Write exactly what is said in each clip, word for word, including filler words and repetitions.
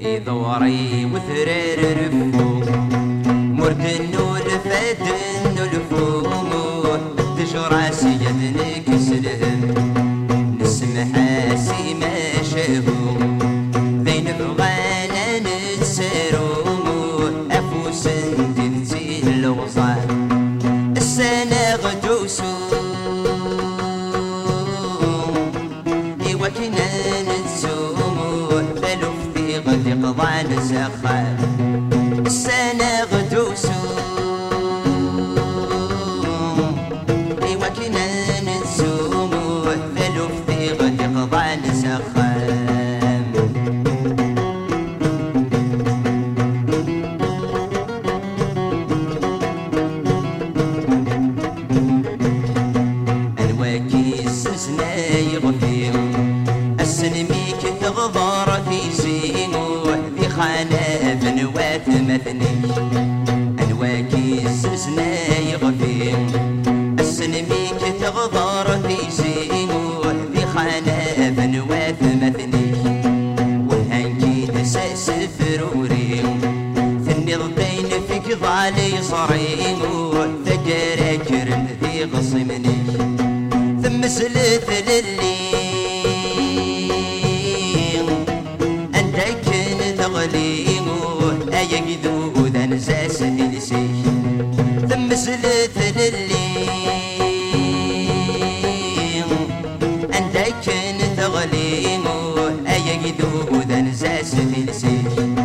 يدوري وثرير رفو مردنو لفادنو لفومو تجراسي يدنك سلهم نسمح سي ما شافو بين بغانا نتسارومو افوس ندنتي الوصال السنة غدوسو ايوا كنا نتسومو ثلث غد يقضى نسخان السنة غدوسو ايوا كنا نتسومو ثلث غد يقضى نسخان الواكي السنة يغفيو السنميك تغضر في سينو في خانة بنوات مثني أنواكي السنة يغفيو السنميك تغضر في سينو في خانة بنوات مثني والهنكي تساس فروري ثني ضبين فيك ضالي صرينو ثقراكر ذي غصمني ثم سلث للي أنت كن تغليمو أيقذو ذا نزاس إلسي ثم سلث للي أنت كن تغليمو أيقذو ذا نزاس إلسي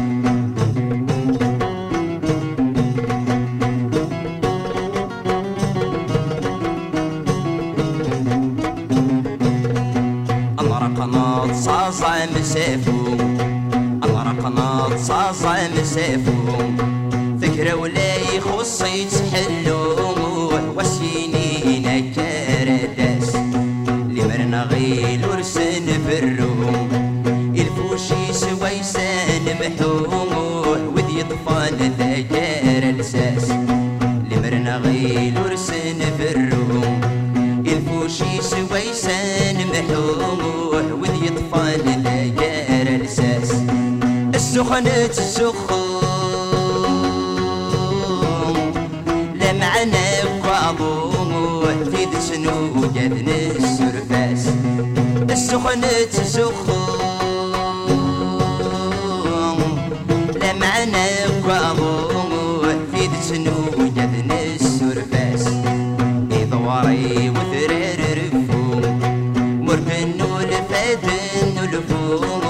قناط صاصع مسافو الله قناط صاصع مسافو فكرة ولا يخصي تحلو وسيني كارداس لمرنا غيل ورسن فرو الفوشي سويسان محوم وذي طفان ذكار الساس لمرنا غيل ورسن فرو الفوشي سويسان محوم وذي طفال لقار الساس السخنة السخوم لمعنا قاضوم في ذسنو جدن السرفاس السخنة السخوم لمعنا قاضوم في ذسنو جدن السرفاس يدوري وثرير رفو مركنو لفادنو لفوم